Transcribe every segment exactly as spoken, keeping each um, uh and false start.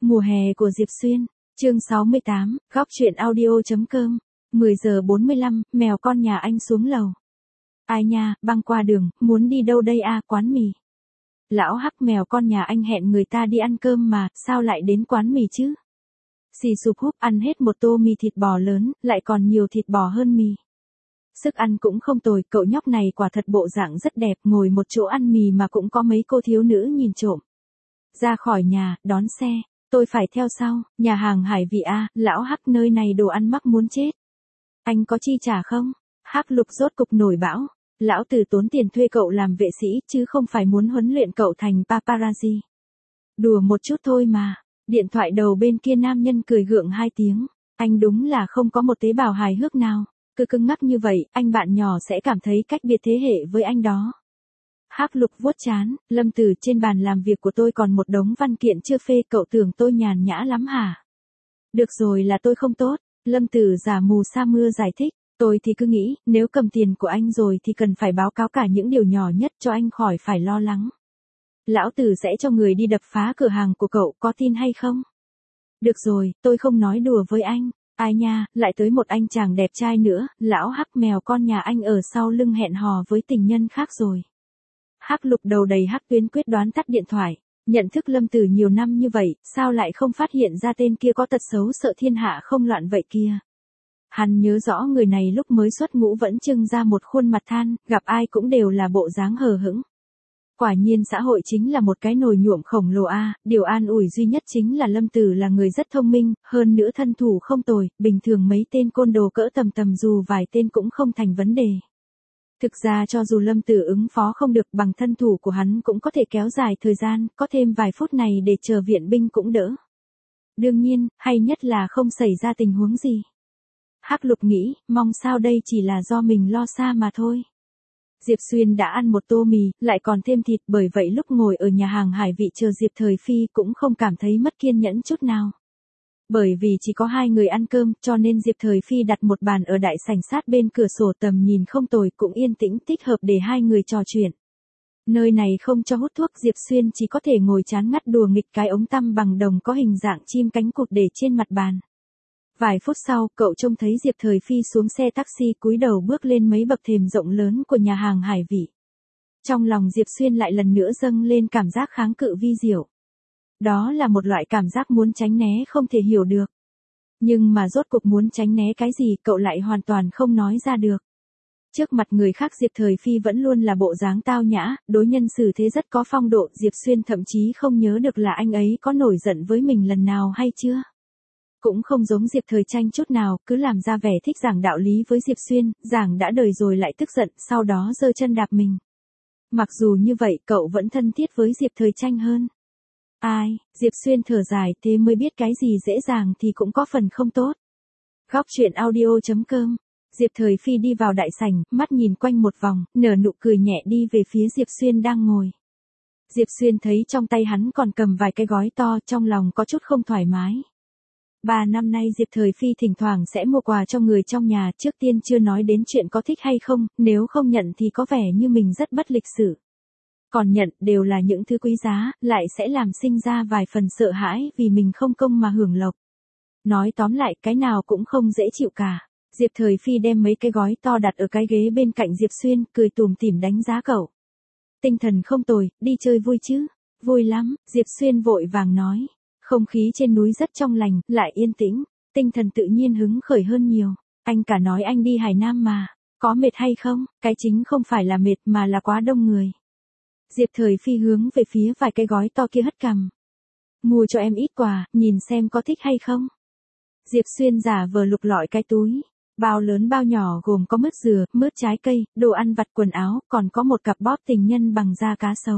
Mùa hè của Diệp Xuyên, chương sáu mươi tám, góc truyện audio.com, mười giờ bốn mươi lăm, mèo con nhà anh xuống lầu. Ai nha, băng qua đường, muốn đi đâu đây à, quán mì. Lão Hắc, mèo con nhà anh hẹn người ta đi ăn cơm mà, sao lại đến quán mì chứ? Xì sụp húp ăn hết một tô mì thịt bò lớn, lại còn nhiều thịt bò hơn mì. Sức ăn cũng không tồi, cậu nhóc này quả thật bộ dạng rất đẹp, ngồi một chỗ ăn mì mà cũng có mấy cô thiếu nữ nhìn trộm. Ra khỏi nhà, đón xe, tôi phải theo sau, nhà hàng Hải Vị a, lão Hắc nơi này đồ ăn mắc muốn chết. Anh có chi trả không? Hắc Lục rốt cục nổi bão, lão tử tốn tiền thuê cậu làm vệ sĩ chứ không phải muốn huấn luyện cậu thành paparazzi. Đùa một chút thôi mà. Điện thoại đầu bên kia nam nhân cười gượng hai tiếng, anh đúng là không có một tế bào hài hước nào, cứ cứng ngắc như vậy, anh bạn nhỏ sẽ cảm thấy cách biệt thế hệ với anh đó. Hắc Lục vuốt trán, Lâm Tử, trên bàn làm việc của tôi còn một đống văn kiện chưa phê, cậu tưởng tôi nhàn nhã lắm hả? Được rồi, là tôi không tốt, Lâm Tử giả mù sa mưa giải thích, tôi thì cứ nghĩ, nếu cầm tiền của anh rồi thì cần phải báo cáo cả những điều nhỏ nhất cho anh khỏi phải lo lắng. Lão tử sẽ cho người đi đập phá cửa hàng của cậu, có tin hay không? Được rồi, tôi không nói đùa với anh. Ai nha, lại tới một anh chàng đẹp trai nữa, lão Hắc, mèo con nhà anh ở sau lưng hẹn hò với tình nhân khác rồi. Hắc Lục đầu đầy hắc tuyến quyết đoán tắt điện thoại, nhận thức Lâm Tử nhiều năm như vậy, sao lại không phát hiện ra tên kia có tật xấu sợ thiên hạ không loạn vậy kia. Hắn nhớ rõ người này lúc mới xuất ngũ vẫn trưng ra một khuôn mặt than, gặp ai cũng đều là bộ dáng hờ hững. Quả nhiên xã hội chính là một cái nồi nhuộm khổng lồ a, điều an ủi duy nhất chính là Lâm Tử là người rất thông minh, hơn nữa thân thủ không tồi, bình thường mấy tên côn đồ cỡ tầm tầm dù vài tên cũng không thành vấn đề. Thực ra cho dù Lâm Tử ứng phó không được bằng thân thủ của hắn cũng có thể kéo dài thời gian, có thêm vài phút này để chờ viện binh cũng đỡ. Đương nhiên, hay nhất là không xảy ra tình huống gì. Hắc Lục nghĩ, mong sao đây chỉ là do mình lo xa mà thôi. Diệp Xuyên đã ăn một tô mì, lại còn thêm thịt, bởi vậy lúc ngồi ở nhà hàng Hải Vị chờ Diệp Thời Phi cũng không cảm thấy mất kiên nhẫn chút nào. Bởi vì chỉ có hai người ăn cơm, cho nên Diệp Thời Phi đặt một bàn ở đại sảnh sát bên cửa sổ, tầm nhìn không tồi, cũng yên tĩnh thích hợp để hai người trò chuyện. Nơi này không cho hút thuốc, Diệp Xuyên chỉ có thể ngồi chán ngắt đùa nghịch cái ống tăm bằng đồng có hình dạng chim cánh cụt để trên mặt bàn. Vài phút sau, cậu trông thấy Diệp Thời Phi xuống xe taxi, cúi đầu bước lên mấy bậc thềm rộng lớn của nhà hàng Hải Vị. Trong lòng Diệp Xuyên lại lần nữa dâng lên cảm giác kháng cự vi diệu. Đó là một loại cảm giác muốn tránh né không thể hiểu được. Nhưng mà rốt cuộc muốn tránh né cái gì cậu lại hoàn toàn không nói ra được. Trước mặt người khác Diệp Thời Phi vẫn luôn là bộ dáng tao nhã, đối nhân xử thế rất có phong độ, Diệp Xuyên thậm chí không nhớ được là anh ấy có nổi giận với mình lần nào hay chưa. Cũng không giống Diệp Thời Tranh chút nào, cứ làm ra vẻ thích giảng đạo lý với Diệp Xuyên, giảng đã đời rồi lại tức giận, sau đó giơ chân đạp mình. Mặc dù như vậy, cậu vẫn thân thiết với Diệp Thời Tranh hơn. Ai, Diệp Xuyên thở dài, thế mới biết cái gì dễ dàng thì cũng có phần không tốt. Góc truyện audio.com, Diệp Thời Phi đi vào đại sảnh, mắt nhìn quanh một vòng, nở nụ cười nhẹ đi về phía Diệp Xuyên đang ngồi. Diệp Xuyên thấy trong tay hắn còn cầm vài cái gói to, trong lòng có chút không thoải mái. Ba năm nay Diệp Thời Phi thỉnh thoảng sẽ mua quà cho người trong nhà, trước tiên chưa nói đến chuyện có thích hay không, nếu không nhận thì có vẻ như mình rất bất lịch sự. Còn nhận đều là những thứ quý giá, lại sẽ làm sinh ra vài phần sợ hãi vì mình không công mà hưởng lộc. Nói tóm lại, cái nào cũng không dễ chịu cả. Diệp Thời Phi đem mấy cái gói to đặt ở cái ghế bên cạnh Diệp Xuyên, cười tủm tỉm đánh giá cậu. Tinh thần không tồi, đi chơi vui chứ? Vui lắm, Diệp Xuyên vội vàng nói. Không khí trên núi rất trong lành, lại yên tĩnh, tinh thần tự nhiên hứng khởi hơn nhiều. Anh cả nói anh đi Hải Nam mà, có mệt hay không? Cái chính không phải là mệt mà là quá đông người. Diệp Thời Phi hướng về phía vài cái gói to kia hất cằm. Mua cho em ít quà, nhìn xem có thích hay không? Diệp Xuyên giả vờ lục lọi cái túi. Bao lớn bao nhỏ gồm có mứt dừa, mứt trái cây, đồ ăn vặt, quần áo, còn có một cặp bóp tình nhân bằng da cá sấu.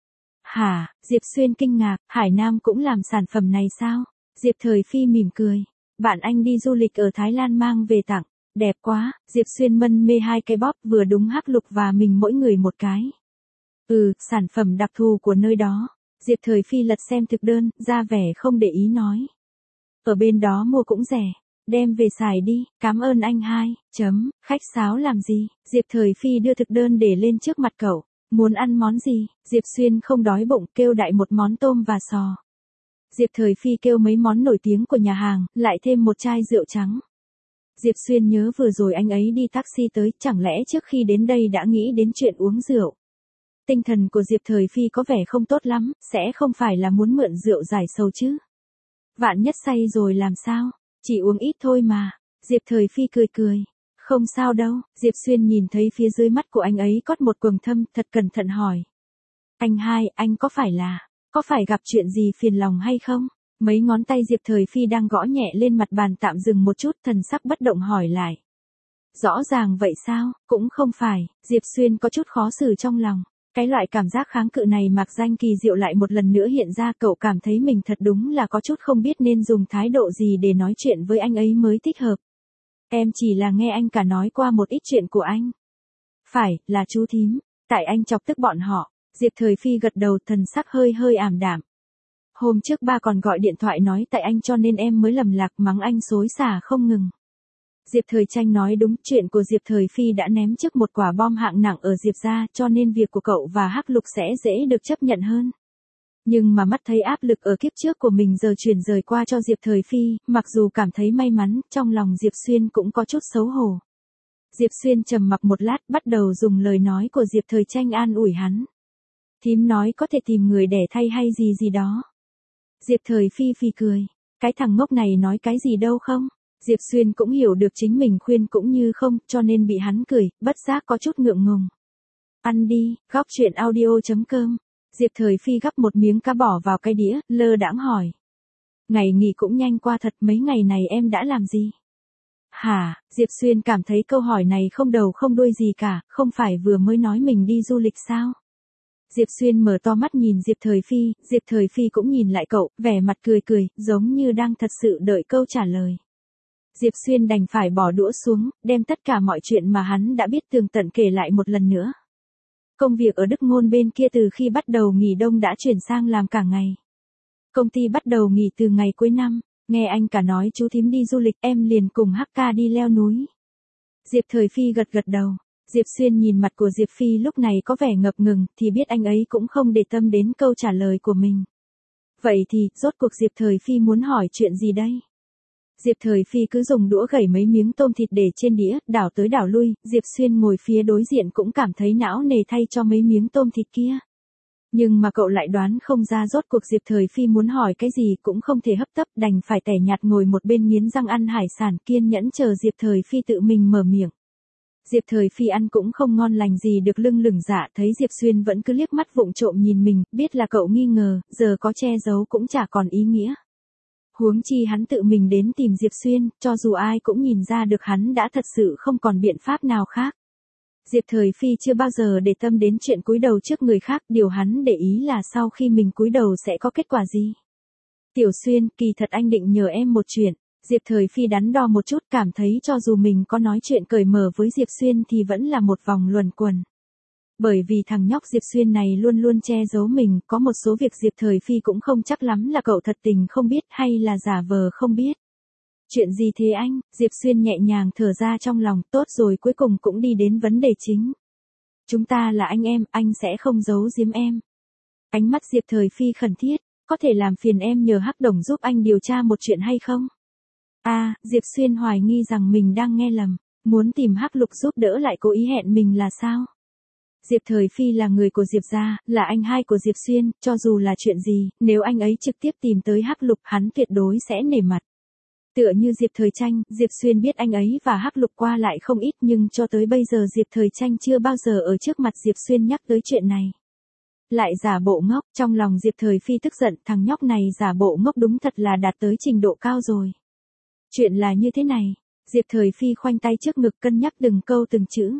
Hả, Diệp Xuyên kinh ngạc, Hải Nam cũng làm sản phẩm này sao? Diệp Thời Phi mỉm cười. Bạn anh đi du lịch ở Thái Lan mang về tặng, đẹp quá, Diệp Xuyên mân mê hai cái bóp vừa đúng Hắc Lục và mình mỗi người một cái. Ừ, sản phẩm đặc thù của nơi đó. Diệp Thời Phi lật xem thực đơn, ra vẻ không để ý nói. Ở bên đó mua cũng rẻ, đem về xài đi, cảm ơn anh hai, chấm, khách sáo làm gì? Diệp Thời Phi đưa thực đơn để lên trước mặt cậu. Muốn ăn món gì? Diệp Xuyên không đói bụng, kêu đại một món tôm và sò. Diệp Thời Phi kêu mấy món nổi tiếng của nhà hàng, lại thêm một chai rượu trắng. Diệp Xuyên nhớ vừa rồi anh ấy đi taxi tới, chẳng lẽ trước khi đến đây đã nghĩ đến chuyện uống rượu. Tinh thần của Diệp Thời Phi có vẻ không tốt lắm, sẽ không phải là muốn mượn rượu giải sầu chứ. Vạn nhất say rồi làm sao, chỉ uống ít thôi mà. Diệp Thời Phi cười cười. Không sao đâu, Diệp Xuyên nhìn thấy phía dưới mắt của anh ấy cót một quầng thâm, thật cẩn thận hỏi. Anh hai, anh có phải là, có phải gặp chuyện gì phiền lòng hay không? Mấy ngón tay Diệp Thời Phi đang gõ nhẹ lên mặt bàn tạm dừng một chút, thần sắc bất động hỏi lại. Rõ ràng vậy sao, cũng không phải, Diệp Xuyên có chút khó xử trong lòng. Cái loại cảm giác kháng cự này mạc danh kỳ diệu lại một lần nữa hiện ra, cậu cảm thấy mình thật đúng là có chút không biết nên dùng thái độ gì để nói chuyện với anh ấy mới thích hợp. Em chỉ là nghe anh cả nói qua một ít chuyện của anh. Phải, là chú thím, tại anh chọc tức bọn họ. Diệp Thời Phi gật đầu, thần sắc hơi hơi ảm đạm. Hôm trước ba còn gọi điện thoại nói tại anh cho nên em mới lầm lạc, mắng anh xối xả không ngừng. Diệp Thời Tranh nói đúng, chuyện của Diệp Thời Phi đã ném trước một quả bom hạng nặng ở Diệp gia, cho nên việc của cậu và Hắc Lục sẽ dễ được chấp nhận hơn. Nhưng mà mắt thấy áp lực ở kiếp trước của mình giờ chuyển rời qua cho Diệp Thời Phi, mặc dù cảm thấy may mắn, trong lòng Diệp Xuyên cũng có chút xấu hổ. Diệp Xuyên trầm mặc một lát, bắt đầu dùng lời nói của Diệp Thời Tranh an ủi hắn. Thím nói có thể tìm người đẻ thay hay gì gì đó. Diệp Thời Phi phì cười. Cái thằng ngốc này nói cái gì đâu không? Diệp Xuyên cũng hiểu được chính mình khuyên cũng như không, cho nên bị hắn cười, bất giác có chút ngượng ngùng. Ăn đi, góc chuyện audio chấm com. Diệp Thời Phi gắp một miếng cá bỏ vào cái đĩa, lơ đãng hỏi. Ngày nghỉ cũng nhanh qua thật, mấy ngày này em đã làm gì? Hả, Diệp Xuyên cảm thấy câu hỏi này không đầu không đuôi gì cả, không phải vừa mới nói mình đi du lịch sao? Diệp Xuyên mở to mắt nhìn Diệp Thời Phi, Diệp Thời Phi cũng nhìn lại cậu, vẻ mặt cười cười, giống như đang thật sự đợi câu trả lời. Diệp Xuyên đành phải bỏ đũa xuống, đem tất cả mọi chuyện mà hắn đã biết tường tận kể lại một lần nữa. Công việc ở Đức Ngôn bên kia từ khi bắt đầu nghỉ đông đã chuyển sang làm cả ngày. Công ty bắt đầu nghỉ từ ngày cuối năm, nghe anh cả nói chú thím đi du lịch, em liền cùng Hắc ca đi leo núi. Diệp Thời Phi gật gật đầu. Diệp Xuyên nhìn mặt của Diệp Phi lúc này có vẻ ngập ngừng, thì biết anh ấy cũng không để tâm đến câu trả lời của mình. Vậy thì, rốt cuộc Diệp Thời Phi muốn hỏi chuyện gì đây? Diệp Thời Phi cứ dùng đũa gẩy mấy miếng tôm thịt để trên đĩa, đảo tới đảo lui, Diệp Xuyên ngồi phía đối diện cũng cảm thấy não nề thay cho mấy miếng tôm thịt kia. Nhưng mà cậu lại đoán không ra rốt cuộc Diệp Thời Phi muốn hỏi cái gì, cũng không thể hấp tấp, đành phải tẻ nhạt ngồi một bên nghiến răng ăn hải sản, kiên nhẫn chờ Diệp Thời Phi tự mình mở miệng. Diệp Thời Phi ăn cũng không ngon lành gì được, lưng lửng dạ, thấy Diệp Xuyên vẫn cứ liếc mắt vụng trộm nhìn mình, biết là cậu nghi ngờ, giờ có che giấu cũng chả còn ý nghĩa. Huống chi hắn tự mình đến tìm Diệp Xuyên, cho dù ai cũng nhìn ra được hắn đã thật sự không còn biện pháp nào khác. Diệp Thời Phi chưa bao giờ để tâm đến chuyện cúi đầu trước người khác, điều hắn để ý là sau khi mình cúi đầu sẽ có kết quả gì. Tiểu Xuyên, kỳ thật anh định nhờ em một chuyện. Diệp Thời Phi đắn đo một chút, cảm thấy cho dù mình có nói chuyện cởi mở với Diệp Xuyên thì vẫn là một vòng luẩn quẩn. Bởi vì thằng nhóc Diệp Xuyên này luôn luôn che giấu mình, có một số việc Diệp Thời Phi cũng không chắc lắm là cậu thật tình không biết hay là giả vờ không biết. Chuyện gì thế anh? Diệp Xuyên nhẹ nhàng thở ra trong lòng, tốt rồi, cuối cùng cũng đi đến vấn đề chính. Chúng ta là anh em, anh sẽ không giấu giếm em. Ánh mắt Diệp Thời Phi khẩn thiết, có thể làm phiền em nhờ Hắc Đồng giúp anh điều tra một chuyện hay không? À, Diệp Xuyên hoài nghi rằng mình đang nghe lầm, muốn tìm Hắc Lục giúp đỡ lại cố ý hẹn mình là sao? Diệp Thời Phi là người của Diệp gia, là anh hai của Diệp Xuyên, cho dù là chuyện gì, nếu anh ấy trực tiếp tìm tới Hắc Lục, hắn tuyệt đối sẽ nể mặt. Tựa như Diệp Thời Tranh, Diệp Xuyên biết anh ấy và Hắc Lục qua lại không ít, nhưng cho tới bây giờ Diệp Thời Tranh chưa bao giờ ở trước mặt Diệp Xuyên nhắc tới chuyện này. Lại giả bộ ngốc, trong lòng Diệp Thời Phi tức giận, thằng nhóc này giả bộ ngốc đúng thật là đạt tới trình độ cao rồi. Chuyện là như thế này, Diệp Thời Phi khoanh tay trước ngực cân nhắc từng câu từng chữ.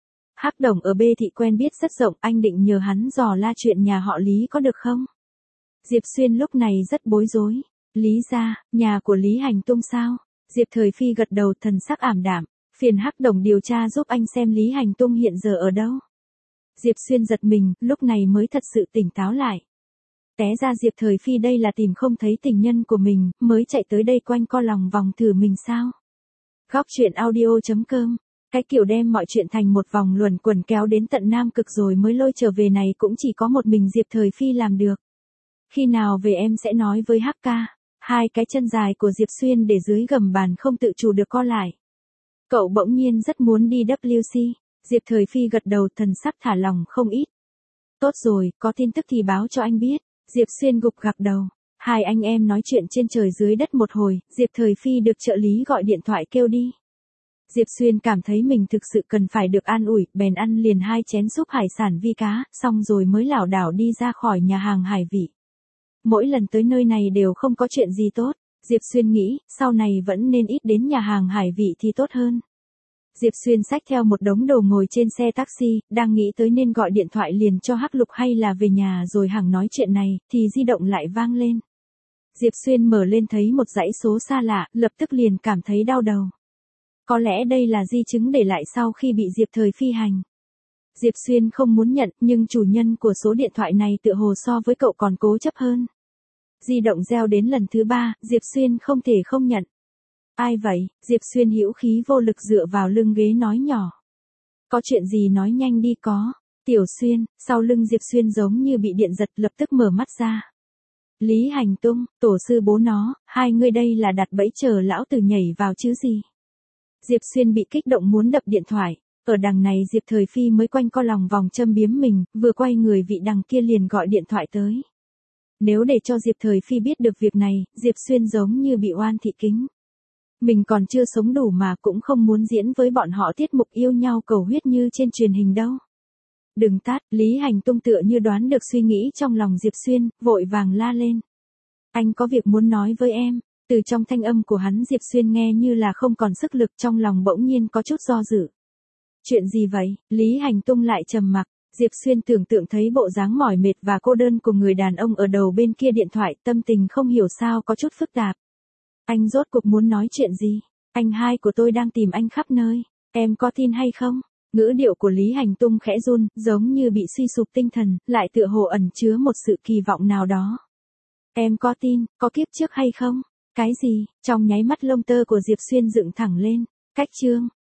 Hắc Đồng ở B thị quen biết rất rộng, anh định nhờ hắn dò la chuyện nhà họ Lý có được không? Diệp Xuyên lúc này rất bối rối. Lý gia, nhà của Lý Hành Tung sao? Diệp Thời Phi gật đầu, thần sắc ảm đạm, phiền Hắc Đồng điều tra giúp anh xem Lý Hành Tung hiện giờ ở đâu. Diệp Xuyên giật mình, lúc này mới thật sự tỉnh táo lại. Té ra Diệp Thời Phi đây là tìm không thấy tình nhân của mình, mới chạy tới đây quanh co lòng vòng thử mình sao? Góc chuyện audio chấm com, cái kiểu đem mọi chuyện thành một vòng luẩn quẩn kéo đến tận Nam Cực rồi mới lôi trở về này cũng chỉ có một mình Diệp Thời Phi làm được. Khi nào về em sẽ nói với Hắc ca. Hai cái chân dài của Diệp Xuyên để dưới gầm bàn không tự chủ được co lại. Cậu bỗng nhiên rất muốn đi W C. Diệp Thời Phi gật đầu, thần sắc thả lỏng không ít. Tốt rồi, có tin tức thì báo cho anh biết. Diệp Xuyên gục gặc đầu. Hai anh em nói chuyện trên trời dưới đất một hồi, Diệp Thời Phi được trợ lý gọi điện thoại kêu đi. Diệp Xuyên cảm thấy mình thực sự cần phải được an ủi, bèn ăn liền hai chén súp hải sản vi cá, xong rồi mới lảo đảo đi ra khỏi nhà hàng hải vị. Mỗi lần tới nơi này đều không có chuyện gì tốt, Diệp Xuyên nghĩ, sau này vẫn nên ít đến nhà hàng hải vị thì tốt hơn. Diệp Xuyên xách theo một đống đồ ngồi trên xe taxi, đang nghĩ tới nên gọi điện thoại liền cho Hắc Lục hay là về nhà rồi hẳn nói chuyện này, thì di động lại vang lên. Diệp Xuyên mở lên thấy một dãy số xa lạ, lập tức liền cảm thấy đau đầu. Có lẽ đây là di chứng để lại sau khi bị Diệp Thời Phi hành. Diệp Xuyên không muốn nhận, nhưng chủ nhân của số điện thoại này tựa hồ so với cậu còn cố chấp hơn. Di động reo đến lần thứ ba, Diệp Xuyên không thể không nhận. Ai vậy? Diệp Xuyên hữu khí vô lực dựa vào lưng ghế nói nhỏ. Có chuyện gì nói nhanh đi có. Tiểu Xuyên, sau lưng Diệp Xuyên giống như bị điện giật, lập tức mở mắt ra. Lý Hành Tung, tổ sư bố nó, hai người đây là đặt bẫy chờ lão tử nhảy vào chứ gì. Diệp Xuyên bị kích động muốn đập điện thoại. Ở đằng này Diệp Thời Phi mới quanh co lòng vòng châm biếm mình, vừa quay người vị đằng kia liền gọi điện thoại tới. Nếu để cho Diệp Thời Phi biết được việc này, Diệp Xuyên giống như bị oan thị kính. Mình còn chưa sống đủ mà cũng không muốn diễn với bọn họ tiết mục yêu nhau cầu huyết như trên truyền hình đâu. Đừng tát, Lý Hành Tung tựa như đoán được suy nghĩ trong lòng Diệp Xuyên, vội vàng la lên. Anh có việc muốn nói với em. Từ trong thanh âm của hắn Diệp Xuyên nghe như là không còn sức lực, trong lòng bỗng nhiên có chút do dự. Chuyện gì vậy? Lý Hành Tung lại trầm mặc. Diệp Xuyên tưởng tượng thấy bộ dáng mỏi mệt và cô đơn của người đàn ông ở đầu bên kia điện thoại, tâm tình không hiểu sao có chút phức tạp. Anh rốt cuộc muốn nói chuyện gì? Anh hai của tôi đang tìm anh khắp nơi. Em có tin hay không? Ngữ điệu của Lý Hành Tung khẽ run, giống như bị suy sụp tinh thần, lại tựa hồ ẩn chứa một sự kỳ vọng nào đó. Em có tin, có kiếp trước hay không? Cái gì? Trong nháy mắt lông tơ của Diệp Xuyên dựng thẳng lên. Cách chương,